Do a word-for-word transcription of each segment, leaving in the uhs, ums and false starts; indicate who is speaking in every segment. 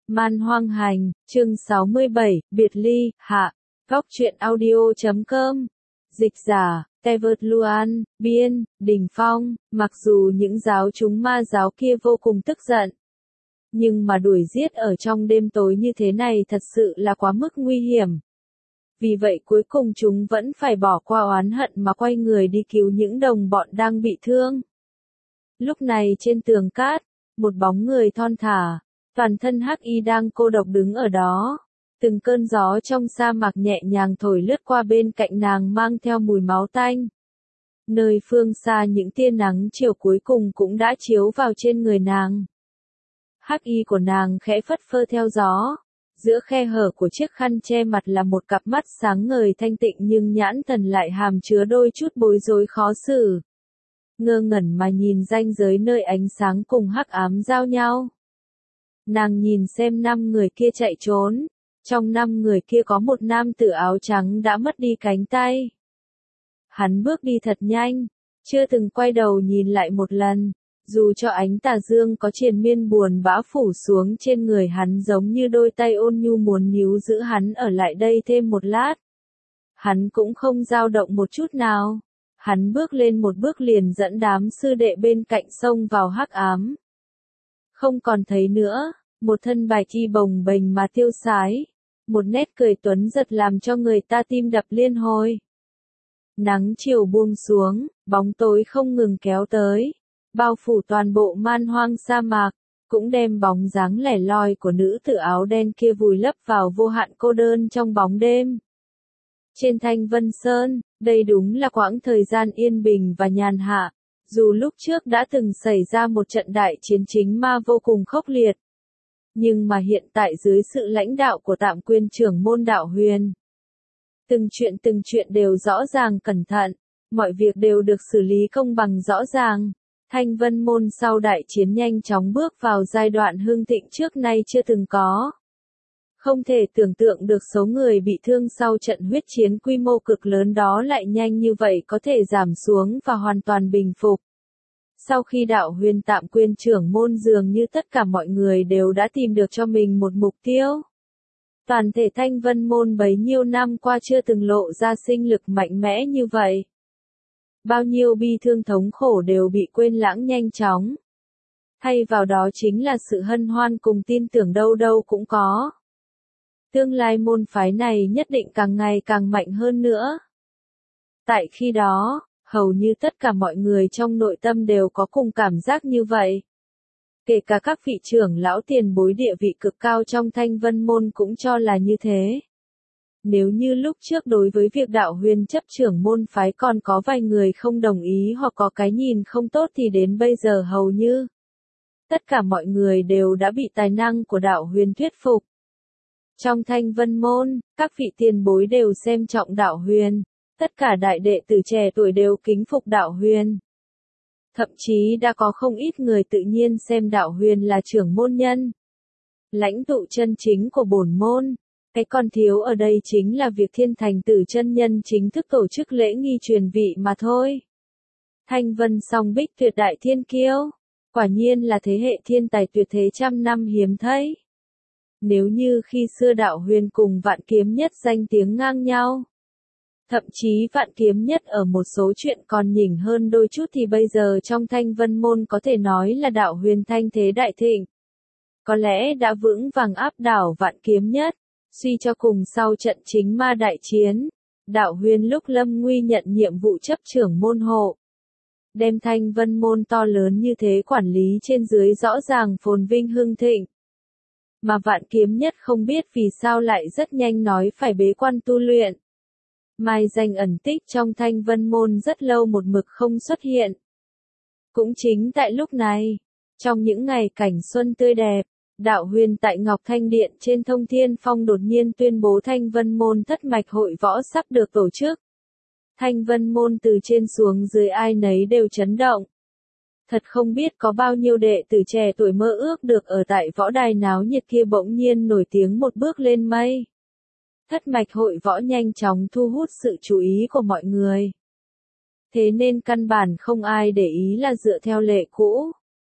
Speaker 1: Man Hoang Hành, chương sáu mươi bảy, Biệt Ly, hạ, góc truyện audio chấm com, dịch giả, Tevert Luan, biên, Đình Phong, mặc dù những giáo chúng ma giáo kia vô cùng tức giận. Nhưng mà đuổi giết ở trong đêm tối như thế này thật sự là quá mức nguy hiểm. Vì vậy cuối cùng chúng vẫn phải bỏ qua oán hận mà quay người đi cứu những đồng bọn đang bị thương. Lúc này trên tường cát, một bóng người thon thả, toàn thân hắc y đang cô độc đứng ở đó. Từng cơn gió trong sa mạc nhẹ nhàng thổi lướt qua bên cạnh nàng mang theo mùi máu tanh. Nơi phương xa những tia nắng chiều cuối cùng cũng đã chiếu vào trên người nàng. Hắc y của nàng khẽ phất phơ theo gió. Giữa khe hở của chiếc khăn che mặt là một cặp mắt sáng ngời thanh tịnh nhưng nhãn thần lại hàm chứa đôi chút bối rối khó xử. Ngơ ngẩn mà nhìn ranh giới nơi ánh sáng cùng hắc ám giao nhau. Nàng nhìn xem năm người kia chạy trốn. Trong năm người kia có một nam tử áo trắng đã mất đi cánh tay. Hắn bước đi thật nhanh, chưa từng quay đầu nhìn lại một lần. Dù cho ánh tà dương có triền miên buồn bã phủ xuống trên người hắn giống như đôi tay ôn nhu muốn níu giữ hắn ở lại đây thêm một lát. Hắn cũng không dao động một chút nào. Hắn bước lên một bước liền dẫn đám sư đệ bên cạnh xông vào hắc ám. Không còn thấy nữa, một thân bài chi bồng bềnh mà tiêu sái. Một nét cười tuấn giật làm cho người ta tim đập liên hồi. Nắng chiều buông xuống, bóng tối không ngừng kéo tới. Bao phủ toàn bộ man hoang sa mạc, cũng đem bóng dáng lẻ loi của nữ tử áo đen kia vùi lấp vào vô hạn cô đơn trong bóng đêm. Trên Thanh Vân Sơn, đây đúng là quãng thời gian yên bình và nhàn hạ, dù lúc trước đã từng xảy ra một trận đại chiến chính ma vô cùng khốc liệt. Nhưng mà hiện tại dưới sự lãnh đạo của tạm quyền trưởng môn Đạo Huyền, từng chuyện từng chuyện đều rõ ràng cẩn thận, mọi việc đều được xử lý công bằng rõ ràng. Thanh Vân Môn sau đại chiến nhanh chóng bước vào giai đoạn hưng thịnh trước nay chưa từng có. Không thể tưởng tượng được số người bị thương sau trận huyết chiến quy mô cực lớn đó lại nhanh như vậy có thể giảm xuống và hoàn toàn bình phục. Sau khi Đạo Huyền tạm quyền trưởng môn dường như tất cả mọi người đều đã tìm được cho mình một mục tiêu. Toàn thể Thanh Vân Môn bấy nhiêu năm qua chưa từng lộ ra sinh lực mạnh mẽ như vậy. Bao nhiêu bi thương thống khổ đều bị quên lãng nhanh chóng. Thay vào đó chính là sự hân hoan cùng tin tưởng đâu đâu cũng có. Tương lai môn phái này nhất định càng ngày càng mạnh hơn nữa. Tại khi đó, hầu như tất cả mọi người trong nội tâm đều có cùng cảm giác như vậy. Kể cả các vị trưởng lão tiền bối địa vị cực cao trong Thanh Vân Môn cũng cho là như thế. Nếu như lúc trước đối với việc Đạo Huyền chấp trưởng môn phái còn có vài người không đồng ý hoặc có cái nhìn không tốt thì đến bây giờ hầu như tất cả mọi người đều đã bị tài năng của Đạo Huyền thuyết phục. Trong Thanh Vân Môn, các vị tiền bối đều xem trọng Đạo Huyền, tất cả đại đệ tử trẻ tuổi đều kính phục Đạo Huyền. Thậm chí đã có không ít người tự nhiên xem Đạo Huyền là trưởng môn nhân, lãnh tụ chân chính của bổn môn. Cái còn thiếu ở đây chính là việc Thiên Thành Tử chân nhân chính thức tổ chức lễ nghi truyền vị mà thôi. Thanh Vân Song Bích tuyệt đại thiên kiêu, quả nhiên là thế hệ thiên tài tuyệt thế trăm năm hiếm thấy. Nếu như khi xưa Đạo Huyền cùng Vạn Kiếm Nhất danh tiếng ngang nhau, thậm chí Vạn Kiếm Nhất ở một số chuyện còn nhỉnh hơn đôi chút thì bây giờ trong Thanh Vân Môn có thể nói là Đạo Huyền thanh thế đại thịnh. Có lẽ đã vững vàng áp đảo Vạn Kiếm Nhất. Suy cho cùng sau trận chính ma đại chiến, Đạo Huyền lúc lâm nguy nhận nhiệm vụ chấp trưởng môn hộ. Đem Thanh Vân Môn to lớn như thế quản lý trên dưới rõ ràng phồn vinh hưng thịnh. Mà Vạn Kiếm Nhất không biết vì sao lại rất nhanh nói phải bế quan tu luyện. Mai danh ẩn tích trong Thanh Vân Môn rất lâu một mực không xuất hiện. Cũng chính tại lúc này, trong những ngày cảnh xuân tươi đẹp, Đạo Huyền tại Ngọc Thanh Điện trên Thông Thiên Phong đột nhiên tuyên bố Thanh Vân Môn thất mạch hội võ sắp được tổ chức. Thanh Vân Môn từ trên xuống dưới ai nấy đều chấn động. Thật không biết có bao nhiêu đệ tử trẻ tuổi mơ ước được ở tại võ đài náo nhiệt kia bỗng nhiên nổi tiếng một bước lên mây. Thất mạch hội võ nhanh chóng thu hút sự chú ý của mọi người. Thế nên căn bản không ai để ý là dựa theo lệ cũ.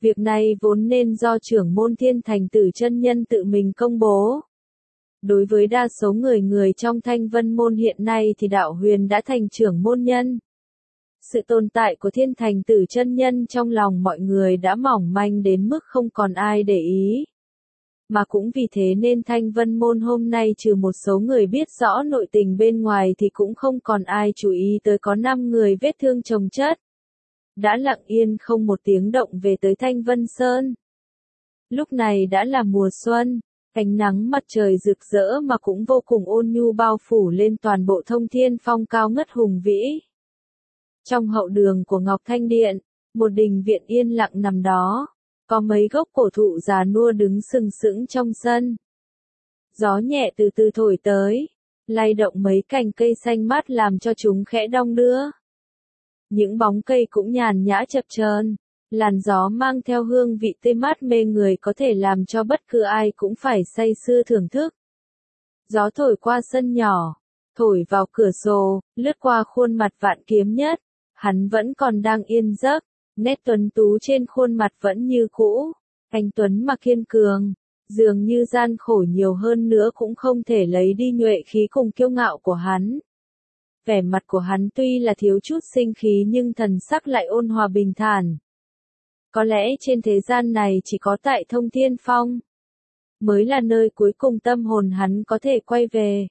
Speaker 1: Việc này vốn nên do trưởng môn Thiên Thành Tử chân nhân tự mình công bố. Đối với đa số người người trong Thanh Vân môn hiện nay thì đạo huyền đã thành trưởng môn nhân. Sự tồn tại của Thiên Thành Tử chân nhân trong lòng mọi người đã mỏng manh đến mức không còn ai để ý. Mà cũng vì thế nên Thanh Vân môn hôm nay trừ một số người biết rõ nội tình bên ngoài thì cũng không còn ai chú ý tới có năm người vết thương chồng chất. Đã lặng yên không một tiếng động về tới Thanh Vân Sơn. Lúc này đã là mùa xuân, ánh nắng mặt trời rực rỡ mà cũng vô cùng ôn nhu bao phủ lên toàn bộ Thông Thiên Phong cao ngất hùng vĩ. Trong hậu đường của Ngọc Thanh Điện, một đình viện yên lặng nằm đó, có mấy gốc cổ thụ già nua đứng sừng sững trong sân. Gió nhẹ từ từ thổi tới, lay động mấy cành cây xanh mát làm cho chúng khẽ đong đưa. Những bóng cây cũng nhàn nhã chập chờn, làn gió mang theo hương vị tươi mát mê người có thể làm cho bất cứ ai cũng phải say sưa thưởng thức. Gió thổi qua sân nhỏ, thổi vào cửa sổ, lướt qua khuôn mặt Vạn Kiếm Nhất, hắn vẫn còn đang yên giấc, nét tuấn tú trên khuôn mặt vẫn như cũ, anh tuấn mà kiên cường, dường như gian khổ nhiều hơn nữa cũng không thể lấy đi nhuệ khí cùng kiêu ngạo của hắn. Vẻ mặt của hắn tuy là thiếu chút sinh khí nhưng thần sắc lại ôn hòa bình thản. Có lẽ trên thế gian này chỉ có tại Thông Thiên Phong mới là nơi cuối cùng tâm hồn hắn có thể quay về.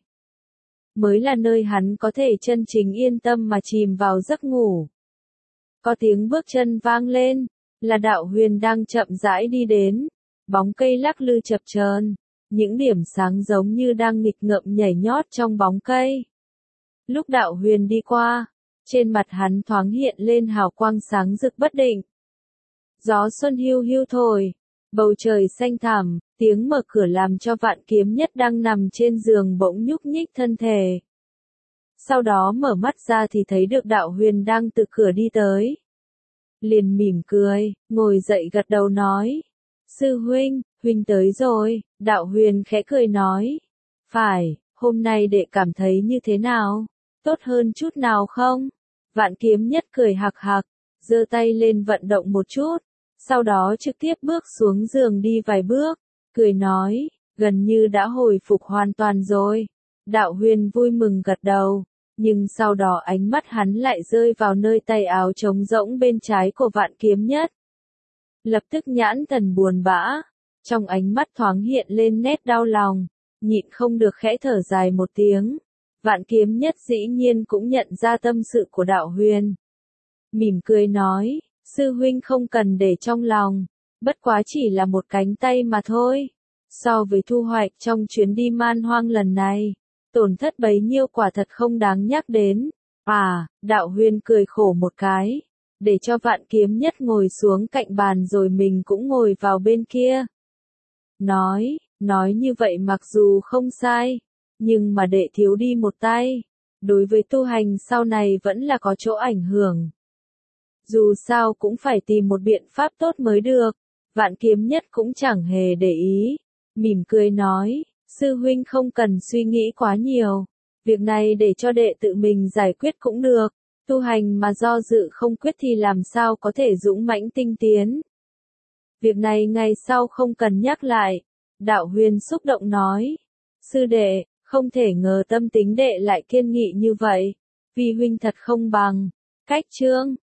Speaker 1: Mới là nơi hắn có thể chân chính yên tâm mà chìm vào giấc ngủ. Có tiếng bước chân vang lên, là Đạo Huyền đang chậm rãi đi đến, bóng cây lắc lư chập chờn, những điểm sáng giống như đang nghịch ngợm nhảy nhót trong bóng cây. Lúc Đạo Huyền đi qua, trên mặt hắn thoáng hiện lên hào quang sáng rực bất định. Gió xuân hiu hiu thổi, bầu trời xanh thẳm, tiếng mở cửa làm cho Vạn Kiếm Nhất đang nằm trên giường bỗng nhúc nhích thân thể. Sau đó mở mắt ra thì thấy được Đạo Huyền đang từ cửa đi tới. Liền mỉm cười, ngồi dậy gật đầu nói. Sư huynh, huynh tới rồi, Đạo Huyền khẽ cười nói. Phải, hôm nay đệ cảm thấy như thế nào? Tốt hơn chút nào không? Vạn Kiếm Nhất cười hạc hạc, giơ tay lên vận động một chút, sau đó trực tiếp bước xuống giường đi vài bước, cười nói, gần như đã hồi phục hoàn toàn rồi. Đạo Huyền vui mừng gật đầu, nhưng sau đó ánh mắt hắn lại rơi vào nơi tay áo trống rỗng bên trái của Vạn Kiếm Nhất. Lập tức nhãn thần buồn bã, trong ánh mắt thoáng hiện lên nét đau lòng, nhịn không được khẽ thở dài một tiếng. Vạn Kiếm Nhất dĩ nhiên cũng nhận ra tâm sự của Đạo Huyền. Mỉm cười nói, sư huynh không cần để trong lòng, bất quá chỉ là một cánh tay mà thôi. So với thu hoạch trong chuyến đi man hoang lần này, tổn thất bấy nhiêu quả thật không đáng nhắc đến. À, Đạo Huyền cười khổ một cái, để cho Vạn Kiếm Nhất ngồi xuống cạnh bàn rồi mình cũng ngồi vào bên kia. Nói, nói như vậy mặc dù không sai, nhưng mà đệ thiếu đi một tay, đối với tu hành sau này vẫn là có chỗ ảnh hưởng. Dù sao cũng phải tìm một biện pháp tốt mới được. Vạn Kiếm Nhất cũng chẳng hề để ý, mỉm cười nói, sư huynh không cần suy nghĩ quá nhiều, việc này để cho đệ tự mình giải quyết cũng được, tu hành mà do dự không quyết thì làm sao có thể dũng mãnh tinh tiến. Việc này ngày sau không cần nhắc lại. Đạo Huyền xúc động nói, sư đệ, không thể ngờ tâm tính đệ lại kiên nghị như vậy, vì huynh thật không bằng. Cách chương